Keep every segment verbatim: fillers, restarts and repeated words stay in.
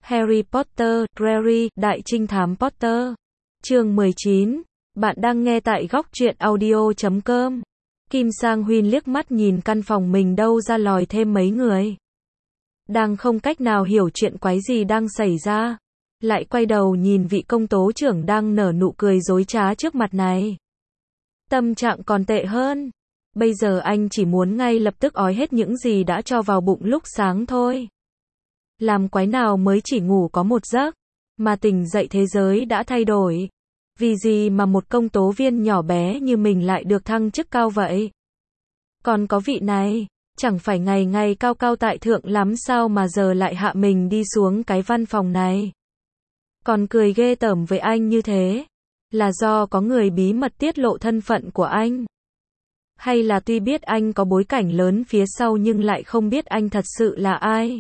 Harry Potter, Harry, Đại Trinh Thám Potter. Chương mười chín. Bạn đang nghe tại góc truyện audio chấm com. Kim Sang Huyên liếc mắt nhìn căn phòng mình đâu ra lòi thêm mấy người. Đang không cách nào hiểu chuyện quái gì đang xảy ra. Lại quay đầu nhìn vị công tố trưởng đang nở nụ cười dối trá trước mặt này. Tâm trạng còn tệ hơn. Bây giờ anh chỉ muốn ngay lập tức ói hết những gì đã cho vào bụng lúc sáng thôi. Làm quái nào mới chỉ ngủ có một giấc, mà tỉnh dậy thế giới đã thay đổi. Vì gì mà một công tố viên nhỏ bé như mình lại được thăng chức cao vậy? Còn có vị này, chẳng phải ngày ngày cao cao tại thượng lắm sao mà giờ lại hạ mình đi xuống cái văn phòng này? Còn cười ghê tởm với anh như thế, là do có người bí mật tiết lộ thân phận của anh? Hay là tuy biết anh có bối cảnh lớn phía sau nhưng lại không biết anh thật sự là ai?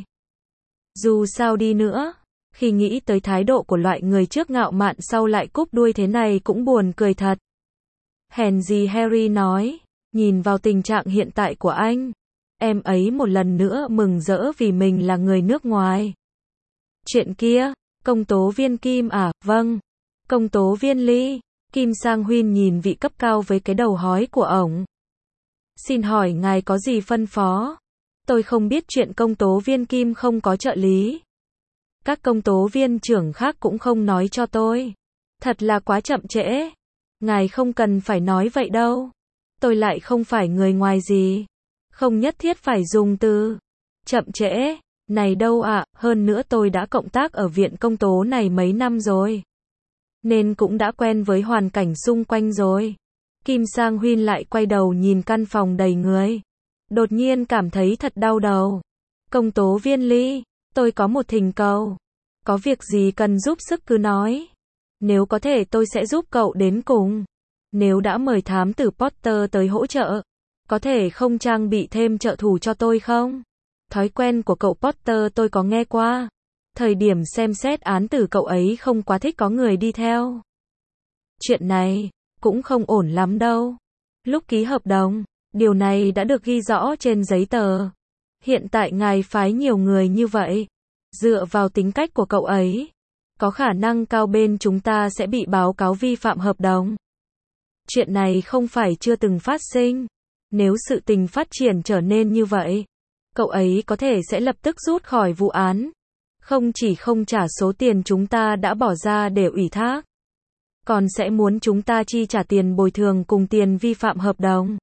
Dù sao đi nữa, khi nghĩ tới thái độ của loại người trước ngạo mạn sau lại cúp đuôi thế này cũng buồn cười thật. Hèn gì Harry nói, nhìn vào tình trạng hiện tại của anh, em ấy một lần nữa mừng rỡ vì mình là người nước ngoài. Chuyện kia, công tố viên Kim à, vâng. Công tố viên Lee, Kim Sang Huyên nhìn vị cấp cao với cái đầu hói của ổng. Xin hỏi ngài có gì phân phó? Tôi không biết chuyện công tố viên Kim không có trợ lý. Các công tố viên trưởng khác cũng không nói cho tôi. Thật là quá chậm trễ. Ngài không cần phải nói vậy đâu. Tôi lại không phải người ngoài gì. Không nhất thiết phải dùng từ chậm trễ này đâu ạ, hơn nữa tôi đã cộng tác ở viện công tố này mấy năm rồi. Nên cũng đã quen với hoàn cảnh xung quanh rồi. Kim Sang Huyên lại quay đầu nhìn căn phòng đầy người. Đột nhiên cảm thấy thật đau đầu. Công tố viên Lee, tôi có một thỉnh cầu. Có việc gì cần giúp sức cứ nói. Nếu có thể tôi sẽ giúp cậu đến cùng. Nếu đã mời thám tử Potter tới hỗ trợ, có thể không trang bị thêm trợ thủ cho tôi không? Thói quen của cậu Potter tôi có nghe qua. Thời điểm xem xét án tử cậu ấy không quá thích có người đi theo. Chuyện này cũng không ổn lắm đâu. Lúc ký hợp đồng, điều này đã được ghi rõ trên giấy tờ. Hiện tại ngài phái nhiều người như vậy. Dựa vào tính cách của cậu ấy, có khả năng cao bên chúng ta sẽ bị báo cáo vi phạm hợp đồng. Chuyện này không phải chưa từng phát sinh. Nếu sự tình phát triển trở nên như vậy, cậu ấy có thể sẽ lập tức rút khỏi vụ án. Không chỉ không trả số tiền chúng ta đã bỏ ra để ủy thác, còn sẽ muốn chúng ta chi trả tiền bồi thường cùng tiền vi phạm hợp đồng.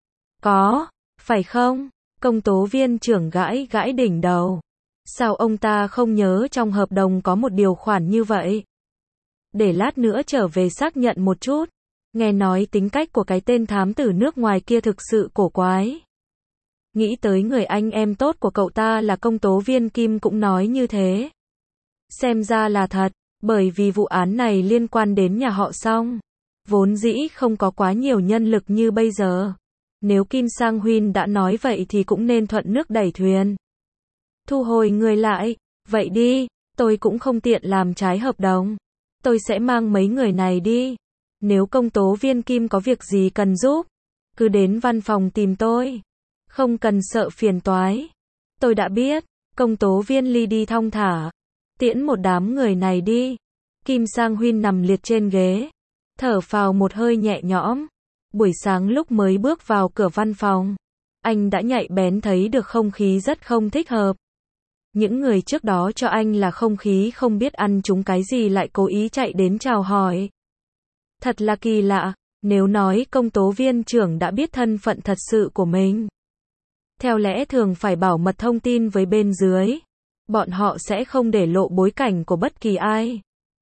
Có, phải không? Công tố viên trưởng gãi gãi đỉnh đầu. Sao ông ta không nhớ trong hợp đồng có một điều khoản như vậy? Để lát nữa trở về xác nhận một chút. Nghe nói tính cách của cái tên thám tử nước ngoài kia thực sự cổ quái. Nghĩ tới người anh em tốt của cậu ta là công tố viên Kim cũng nói như thế. Xem ra là thật, bởi vì vụ án này liên quan đến nhà họ Song. Vốn dĩ không có quá nhiều nhân lực như bây giờ. Nếu Kim Sang Huyên đã nói vậy thì cũng nên thuận nước đẩy thuyền. Thu hồi người lại, vậy đi, tôi cũng không tiện làm trái hợp đồng. Tôi sẽ mang mấy người này đi. Nếu công tố viên Kim có việc gì cần giúp, cứ đến văn phòng tìm tôi. Không cần sợ phiền toái. Tôi đã biết. Công tố viên Lee đi thong thả. Tiễn một đám người này đi. Kim Sang Huyên nằm liệt trên ghế. Thở phào một hơi nhẹ nhõm. Buổi sáng lúc mới bước vào cửa văn phòng, anh đã nhạy bén thấy được không khí rất không thích hợp. Những người trước đó cho anh là không khí không biết ăn trúng cái gì lại cố ý chạy đến chào hỏi. Thật là kỳ lạ, nếu nói công tố viên trưởng đã biết thân phận thật sự của mình. Theo lẽ thường phải bảo mật thông tin với bên dưới. Bọn họ sẽ không để lộ bối cảnh của bất kỳ ai.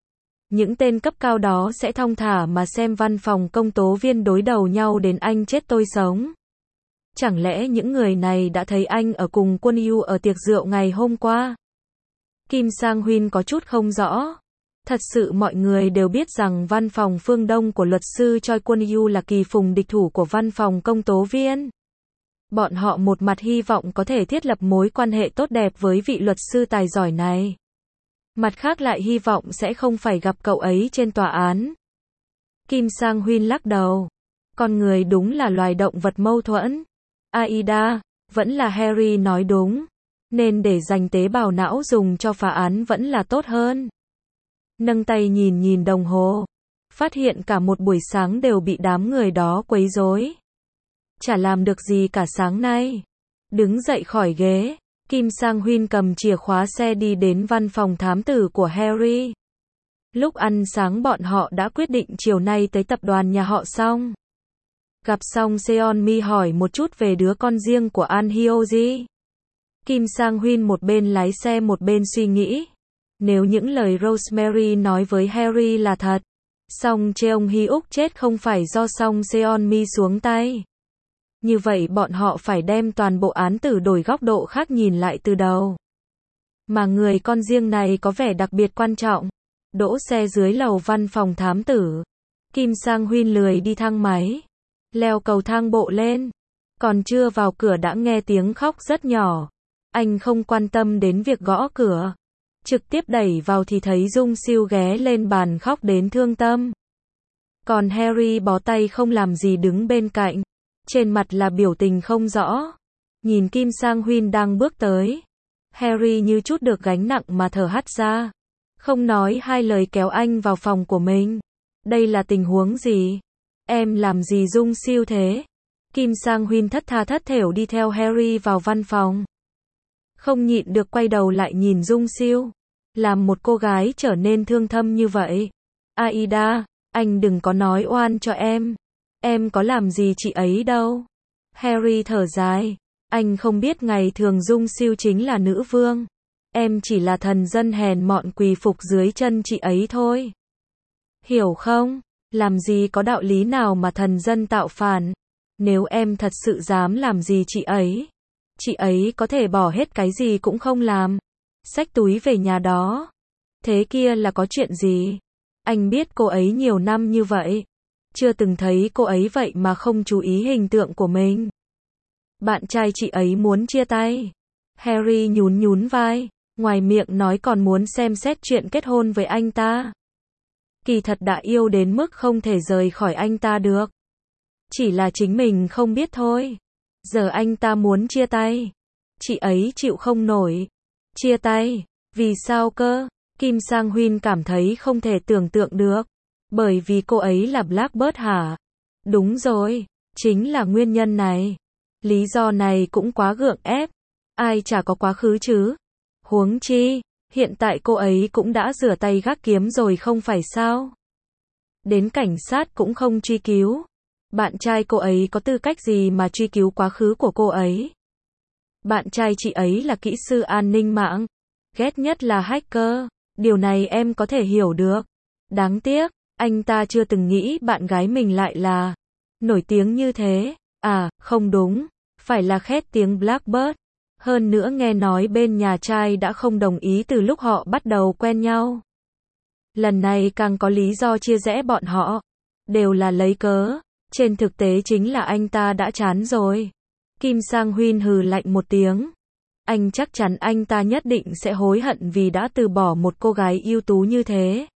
Những tên cấp cao đó sẽ thong thả mà xem văn phòng công tố viên đối đầu nhau đến anh chết tôi sống. Chẳng lẽ những người này đã thấy anh ở cùng Quân Yu ở tiệc rượu ngày hôm qua? Kim Sang Huyên có chút không rõ. Thật sự mọi người đều biết rằng văn phòng phương Đông của luật sư Choi Quân Yu là kỳ phùng địch thủ của văn phòng công tố viên. Bọn họ một mặt hy vọng có thể thiết lập mối quan hệ tốt đẹp với vị luật sư tài giỏi này. Mặt khác lại hy vọng sẽ không phải gặp cậu ấy trên tòa án. Kim Sang Huyên lắc đầu. Con người đúng là loài động vật mâu thuẫn. Aida, vẫn là Harry nói đúng. nên để dành tế bào não dùng cho phá án vẫn là tốt hơn. Nâng tay nhìn nhìn đồng hồ, phát hiện cả một buổi sáng đều bị đám người đó quấy rối. Chả làm được gì cả sáng nay. Đứng dậy khỏi ghế, Kim Sang Huyên cầm chìa khóa xe đi đến văn phòng thám tử của Harry. Lúc ăn sáng bọn họ đã quyết định chiều nay tới tập đoàn nhà họ xong. Gặp xong Seon-mi hỏi một chút về đứa con riêng của An Hyo-ji. Kim Sang Huyên một bên lái xe một bên suy nghĩ. Nếu những lời Rosemary nói với Harry là thật, Song Cheong Hyuk chết không phải do Song Seon-mi xuống tay. Như vậy bọn họ phải đem toàn bộ án tử đổi góc độ khác nhìn lại từ đầu. Mà người con riêng này có vẻ đặc biệt quan trọng. Đỗ xe dưới lầu văn phòng thám tử. Kim Sang Huyên lười đi thang máy. Leo cầu thang bộ lên. Còn chưa vào cửa đã nghe tiếng khóc rất nhỏ. Anh không quan tâm đến việc gõ cửa. Trực tiếp đẩy vào thì thấy Dung Siêu ghé lên bàn khóc đến thương tâm. Còn Harry bó tay không làm gì đứng bên cạnh. Trên mặt là biểu tình không rõ. Nhìn Kim Sang Huyên đang bước tới. Harry như chút được gánh nặng mà thở hắt ra. Không nói hai lời kéo anh vào phòng của mình. Đây là tình huống gì? Em làm gì Dung Siêu thế? Kim Sang Huyên thất tha thất thểu đi theo Harry vào văn phòng. Không nhịn được quay đầu lại nhìn Dung Siêu. Làm một cô gái trở nên thương thâm như vậy. Aida, anh đừng có nói oan cho em. Em có làm gì chị ấy đâu. Harry thở dài. Anh không biết ngày thường Dung Siêu chính là nữ vương. Em chỉ là thần dân hèn mọn quỳ phục dưới chân chị ấy thôi. Hiểu không? Làm gì có đạo lý nào mà thần dân tạo phản. Nếu em thật sự dám làm gì chị ấy, chị ấy có thể bỏ hết cái gì cũng không làm. Xách túi về nhà đó. Thế kia là có chuyện gì? Anh biết cô ấy nhiều năm như vậy. Chưa từng thấy cô ấy vậy mà không chú ý hình tượng của mình. Bạn trai chị ấy muốn chia tay. Harry nhún nhún vai. Ngoài miệng nói còn muốn xem xét chuyện kết hôn với anh ta. Kỳ thật đã yêu đến mức không thể rời khỏi anh ta được. Chỉ là chính mình không biết thôi. Giờ anh ta muốn chia tay. Chị ấy chịu không nổi. Chia tay? Vì sao cơ? Kim Sang Huyên cảm thấy không thể tưởng tượng được. Bởi vì cô ấy là Blackbird hả? Đúng rồi. Chính là nguyên nhân này. Lý do này cũng quá gượng ép. Ai chả có quá khứ chứ? Huống chi, hiện tại cô ấy cũng đã rửa tay gác kiếm rồi không phải sao? Đến cảnh sát cũng không truy cứu. Bạn trai cô ấy có tư cách gì mà truy cứu quá khứ của cô ấy? Bạn trai chị ấy là kỹ sư an ninh mạng. Ghét nhất là hacker. Điều này em có thể hiểu được. Đáng tiếc, anh ta chưa từng nghĩ bạn gái mình lại là nổi tiếng như thế. À, không đúng. Phải là khét tiếng Blackbird. Hơn nữa nghe nói bên nhà trai đã không đồng ý từ lúc họ bắt đầu quen nhau. Lần này càng có lý do chia rẽ bọn họ. Đều là lấy cớ. Trên thực tế chính là anh ta đã chán rồi. Kim Sang Huyên hừ lạnh một tiếng. Anh chắc chắn anh ta nhất định sẽ hối hận vì đã từ bỏ một cô gái ưu tú như thế.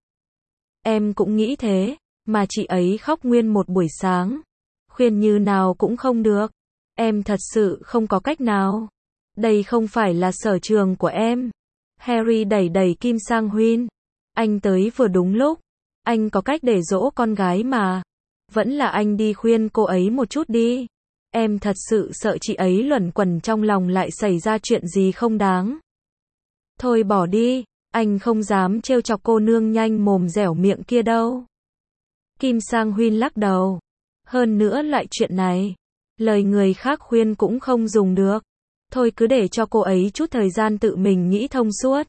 Em cũng nghĩ thế, mà chị ấy khóc nguyên một buổi sáng. Khuyên như nào cũng không được. Em thật sự không có cách nào. Đây không phải là sở trường của em. Harry đẩy đẩy Kim Sang Huyên. Anh tới vừa đúng lúc. Anh có cách để dỗ con gái mà. Vẫn là anh đi khuyên cô ấy một chút đi. Em thật sự sợ chị ấy luẩn quẩn trong lòng lại xảy ra chuyện gì không đáng. Thôi bỏ đi, anh không dám trêu chọc cô nương nhanh mồm dẻo miệng kia đâu. Kim Sang Huyên lắc đầu. Hơn nữa lại chuyện này, lời người khác khuyên cũng không dùng được. Thôi cứ để cho cô ấy chút thời gian tự mình nghĩ thông suốt.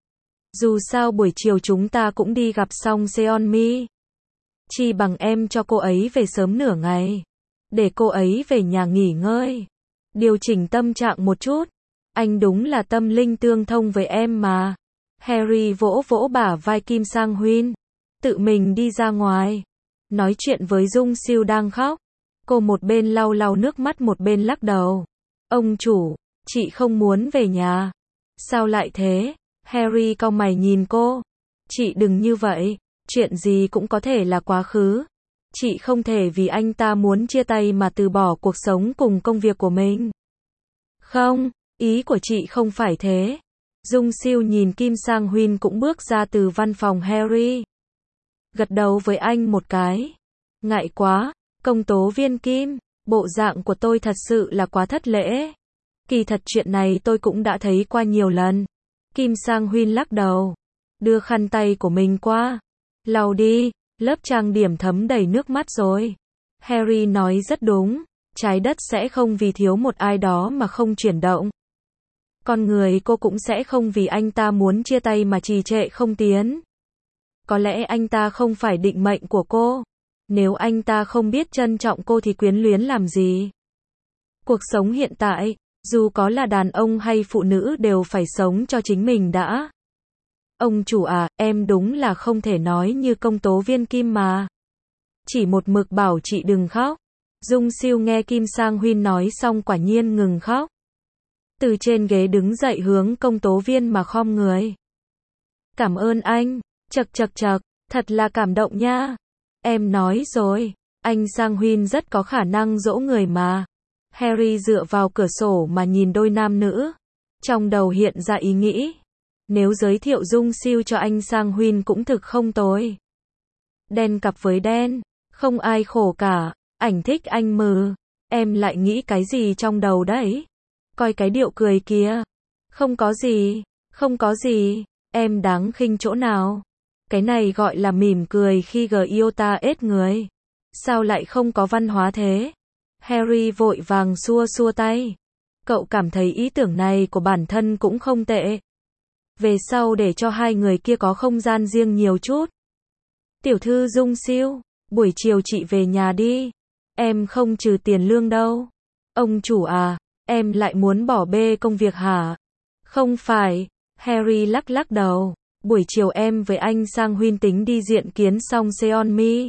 Dù sao buổi chiều chúng ta cũng đi gặp xong Seon-mi. Chi bằng em cho cô ấy về sớm nửa ngày. Để cô ấy về nhà nghỉ ngơi. Điều chỉnh tâm trạng một chút. Anh đúng là tâm linh tương thông với em mà. Harry vỗ vỗ bả vai Kim Sang Huyên. Tự mình đi ra ngoài. Nói chuyện với Dung Siêu đang khóc. Cô một bên lau lau nước mắt một bên lắc đầu. Ông chủ, chị không muốn về nhà. Sao lại thế? Harry cau mày nhìn cô. Chị đừng như vậy. Chuyện gì cũng có thể là quá khứ. Chị không thể vì anh ta muốn chia tay mà từ bỏ cuộc sống cùng công việc của mình. Không, Ý của chị không phải thế. Dung Siêu nhìn Kim Sang Huyên cũng bước ra từ văn phòng Harry. Gật đầu với anh một cái. Ngại quá, công tố viên Kim, bộ dạng của tôi thật sự là quá thất lễ. Kỳ thật chuyện này tôi cũng đã thấy qua nhiều lần. Kim Sang Huyên lắc đầu, đưa khăn tay của mình qua. Lau đi, lớp trang điểm thấm đầy nước mắt rồi. Harry nói rất đúng, trái đất sẽ không vì thiếu một ai đó mà không chuyển động. Con người cô cũng sẽ không vì anh ta muốn chia tay mà trì trệ không tiến. Có lẽ anh ta không phải định mệnh của cô. Nếu anh ta không biết trân trọng cô thì quyến luyến làm gì? Cuộc sống hiện tại, dù có là đàn ông hay phụ nữ đều phải sống cho chính mình đã. Ông chủ à, em đúng là không thể nói như công tố viên Kim mà. Chỉ một mực bảo chị đừng khóc. Dung Siêu nghe Kim Sang Huyên nói xong quả nhiên ngừng khóc. Từ trên ghế đứng dậy hướng công tố viên mà khom người. Cảm ơn anh, chật chật chật, thật là cảm động nha. Em nói rồi, anh Sang Huyên rất có khả năng dỗ người mà. Harry dựa vào cửa sổ mà nhìn đôi nam nữ. Trong đầu hiện ra ý nghĩ. Nếu giới thiệu Dung Siêu cho anh Sang Huyên cũng thực không tồi. Đen cặp với đen, không ai khổ cả, ảnh thích anh mừ. Em lại nghĩ cái gì trong đầu đấy? Coi cái điệu cười kia. Không có gì, không có gì, em đáng khinh chỗ nào? Cái này gọi là mỉm cười khi gờ yêu ta ết người. Sao lại không có văn hóa thế? Harry vội vàng xua xua tay. Cậu cảm thấy ý tưởng này của bản thân cũng không tệ. Về sau để cho hai người kia có không gian riêng nhiều chút. Tiểu thư Dung Siêu, buổi chiều chị về nhà đi. Em không trừ tiền lương đâu. Ông chủ à, em lại muốn bỏ bê công việc hả? Không phải, Harry lắc lắc đầu. Buổi chiều em với anh Sang Huyên tính đi diện kiến Song Seon-mi.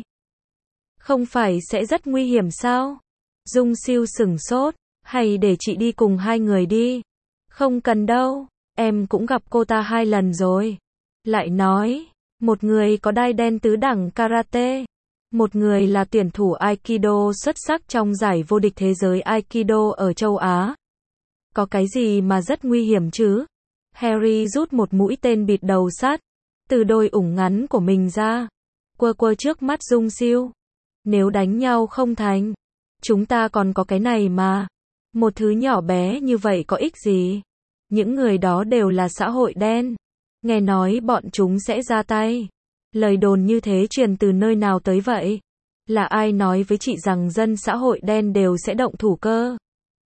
Không phải sẽ rất nguy hiểm sao? Dung Siêu sửng sốt, hay để chị đi cùng hai người đi? Không cần đâu, em cũng gặp cô ta hai lần rồi. Lại nói, một người có đai đen tứ đẳng karate, một người là tuyển thủ Aikido xuất sắc trong giải vô địch thế giới Aikido ở châu Á. Có cái gì mà rất nguy hiểm chứ? Harry rút một mũi tên bịt đầu sắt từ đôi ủng ngắn của mình ra, quơ quơ trước mắt Dung Siêu. Nếu đánh nhau không thành, chúng ta còn có cái này mà. Một thứ nhỏ bé như vậy có ích gì? Những người đó đều là xã hội đen. Nghe nói bọn chúng sẽ ra tay. Lời đồn như thế truyền từ nơi nào tới vậy? Là ai nói với chị rằng dân xã hội đen đều sẽ động thủ cơ?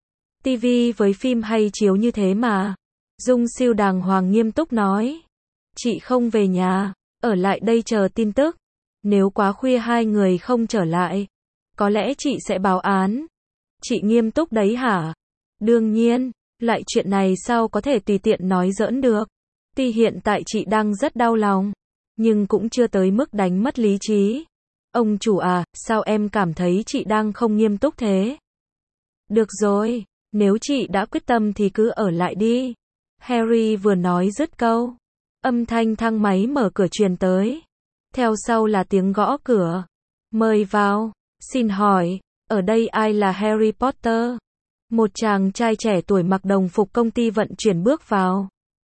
ti vi với phim hay chiếu như thế mà. Dung Siêu đàng hoàng nghiêm túc nói. Chị không về nhà, ở lại đây chờ tin tức. Nếu quá khuya hai người không trở lại, có lẽ chị sẽ báo án. Chị nghiêm túc đấy hả? Đương nhiên, loại chuyện này sao có thể tùy tiện nói giỡn được. Tuy hiện tại chị đang rất đau lòng, nhưng cũng chưa tới mức đánh mất lý trí. Ông chủ à, sao em cảm thấy chị đang không nghiêm túc thế? Được rồi, nếu chị đã quyết tâm thì cứ ở lại đi. Harry vừa nói dứt câu, âm thanh thang máy mở cửa truyền tới. Theo sau là tiếng gõ cửa. Mời vào. Xin hỏi, ở đây ai là Harry Potter? Một chàng trai trẻ tuổi mặc đồng phục công ty vận chuyển bước vào.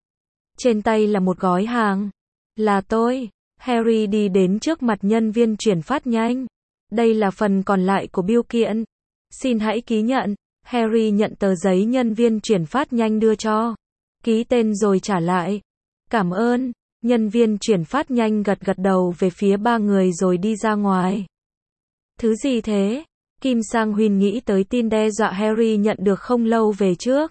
Trên tay là một gói hàng. Là tôi. Harry đi đến trước mặt nhân viên chuyển phát nhanh. Đây là phần còn lại của bưu kiện. Xin hãy ký nhận. Harry nhận tờ giấy nhân viên chuyển phát nhanh đưa cho. Ký tên rồi trả lại. Cảm ơn. Nhân viên chuyển phát nhanh gật gật đầu về phía ba người rồi đi ra ngoài. Thứ gì thế? Kim Sang Huyên nghĩ tới tin đe dọa Harry nhận được không lâu về trước.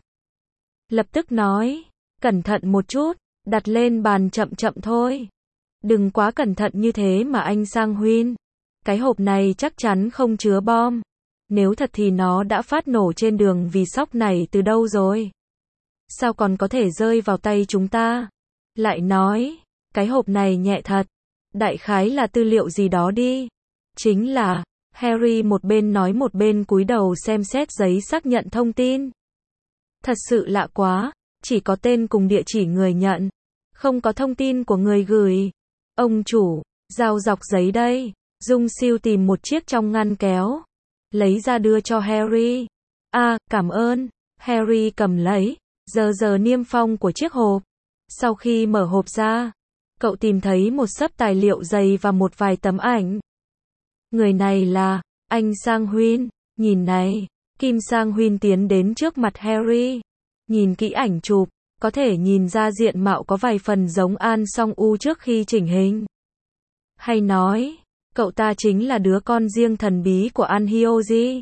Lập tức nói, cẩn thận một chút, đặt lên bàn chậm chậm thôi. Đừng quá cẩn thận như thế mà anh Sang Huyên. Cái hộp này chắc chắn không chứa bom. Nếu thật thì nó đã phát nổ trên đường vì sóc này từ đâu rồi. Sao còn có thể rơi vào tay chúng ta? Lại nói, cái hộp này nhẹ thật. Đại khái là tư liệu gì đó đi. Chính là, Harry một bên nói một bên cúi đầu xem xét giấy xác nhận thông tin. Thật sự lạ quá, chỉ có tên cùng địa chỉ người nhận. Không có thông tin của người gửi. Ông chủ, giao dọc giấy đây. Dung Siêu tìm một chiếc trong ngăn kéo. Lấy ra đưa cho Harry. À, cảm ơn. Harry cầm lấy. giờ giờ niêm phong của chiếc hộp. Sau khi mở hộp ra, cậu tìm thấy một xấp tài liệu dày và một vài tấm ảnh. Người này là anh Sang Huynh, nhìn này. Kim Sang Huynh tiến đến trước mặt Harry. Nhìn kỹ ảnh chụp, có thể nhìn ra diện mạo có vài phần giống An Song U trước khi chỉnh hình. Hay nói, cậu ta chính là đứa con riêng thần bí của An Hyo-ji.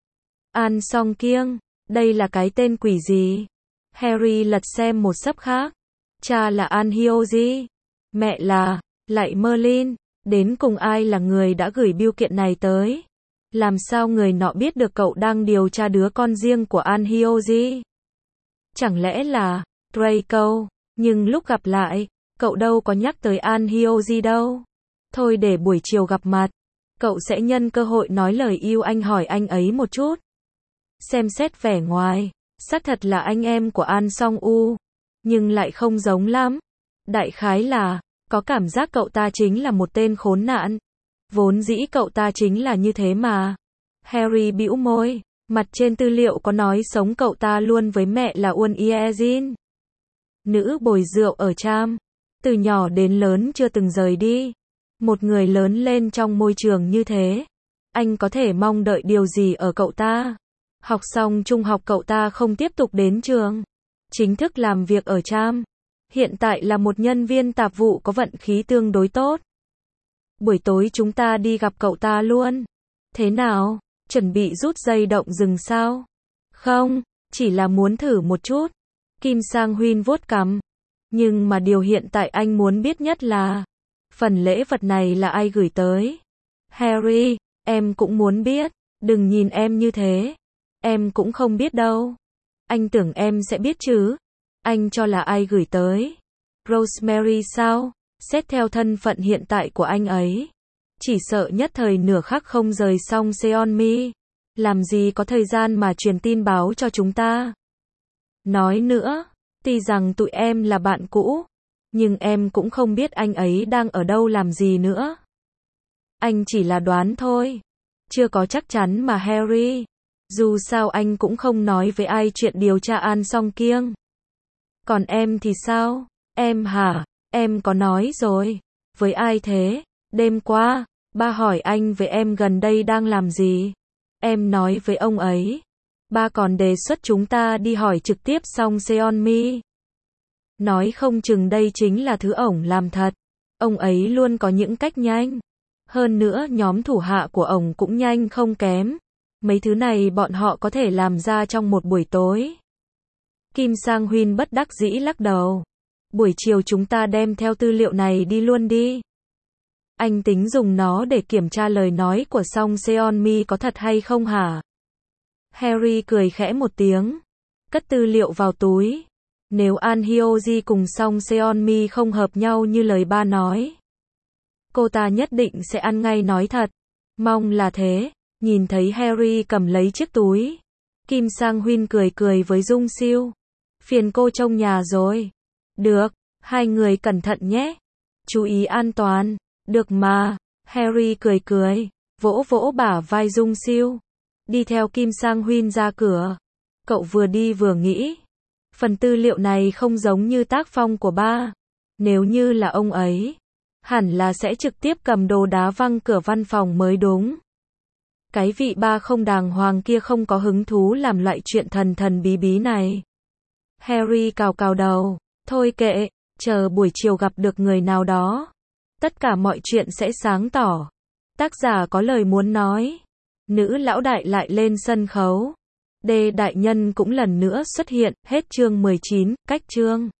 An Song Kiêng, đây là cái tên quỷ gì? Harry lật xem một xấp khác. Cha là An Hyo-ji, mẹ là, lại Merlin. Đến cùng ai là người đã gửi bưu kiện này tới? Làm sao người nọ biết được cậu đang điều tra đứa con riêng của An Hyo-ji? Chẳng lẽ là Draco? Nhưng lúc gặp lại, cậu đâu có nhắc tới An Hyo-ji đâu. Thôi để buổi chiều gặp mặt, cậu sẽ nhân cơ hội nói lời yêu anh hỏi anh ấy một chút. Xem xét vẻ ngoài, xác thật là anh em của An Song U, nhưng lại không giống lắm. Đại khái là, có cảm giác cậu ta chính là một tên khốn nạn. Vốn dĩ cậu ta chính là như thế mà. Harry bĩu môi, mặt trên tư liệu có nói sống cậu ta luôn với mẹ là Won Ye-jin. Nữ bồi rượu ở Cham, từ nhỏ đến lớn chưa từng rời đi. Một người lớn lên trong môi trường như thế, anh có thể mong đợi điều gì ở cậu ta? Học xong trung học cậu ta không tiếp tục đến trường, chính thức làm việc ở Cham. Hiện tại là một nhân viên tạp vụ có vận khí tương đối tốt. Buổi tối chúng ta đi gặp cậu ta luôn. Thế nào? Chuẩn bị rút dây động rừng sao? Không, chỉ là muốn thử một chút. Kim Sang Huynh vuốt cằm. Nhưng mà điều hiện tại anh muốn biết nhất là phần lễ vật này là ai gửi tới? Harry, em cũng muốn biết. Đừng nhìn em như thế. Em cũng không biết đâu. Anh tưởng em sẽ biết chứ. Anh cho là ai gửi tới? Rosemary sao? Xét theo thân phận hiện tại của anh ấy, chỉ sợ nhất thời nửa khắc không rời xong Seonmi. Làm gì có thời gian mà truyền tin báo cho chúng ta. Nói nữa, tuy rằng tụi em là bạn cũ, nhưng em cũng không biết anh ấy đang ở đâu làm gì nữa. Anh chỉ là đoán thôi. Chưa có chắc chắn mà Harry. Dù sao anh cũng không nói với ai chuyện điều tra An Song Kiêng. Còn em thì sao? Em hả? Em có nói rồi. Với ai thế? Đêm qua, ba hỏi anh với em gần đây đang làm gì. Em nói với ông ấy. Ba còn đề xuất chúng ta đi hỏi trực tiếp Song Seonmi. Nói không chừng đây chính là thứ ổng làm thật. Ông ấy luôn có những cách nhanh. Hơn nữa nhóm thủ hạ của ổng cũng nhanh không kém. Mấy thứ này bọn họ có thể làm ra trong một buổi tối. Kim Sang Huynh bất đắc dĩ lắc đầu. Buổi chiều chúng ta đem theo tư liệu này đi luôn đi. Anh tính dùng nó để kiểm tra lời nói của Song Seonmi có thật hay không hả? Harry cười khẽ một tiếng, cất tư liệu vào túi. Nếu An Hyo-ji cùng Song Seonmi không hợp nhau như lời ba nói, cô ta nhất định sẽ ăn ngay nói thật. Mong là thế. Nhìn thấy Harry cầm lấy chiếc túi, Kim Sang Huynh cười cười với Dung Siêu. Phiền cô trông nhà rồi. Được, hai người cẩn thận nhé. Chú ý an toàn. Được mà. Harry cười cười, vỗ vỗ bả vai Dung Siêu. Đi theo Kim Sang Huynh ra cửa. Cậu vừa đi vừa nghĩ. Phần tư liệu này không giống như tác phong của ba. Nếu như là ông ấy, hẳn là sẽ trực tiếp cầm đồ đá văng cửa văn phòng mới đúng. Cái vị ba không đàng hoàng kia không có hứng thú làm loại chuyện thần thần bí bí này. Harry cào cào đầu. Thôi kệ, chờ buổi chiều gặp được người nào đó. Tất cả mọi chuyện sẽ sáng tỏ. Tác giả có lời muốn nói. Nữ lão đại lại lên sân khấu. D đại nhân cũng lần nữa xuất hiện. Hết chương mười chín, cách chương.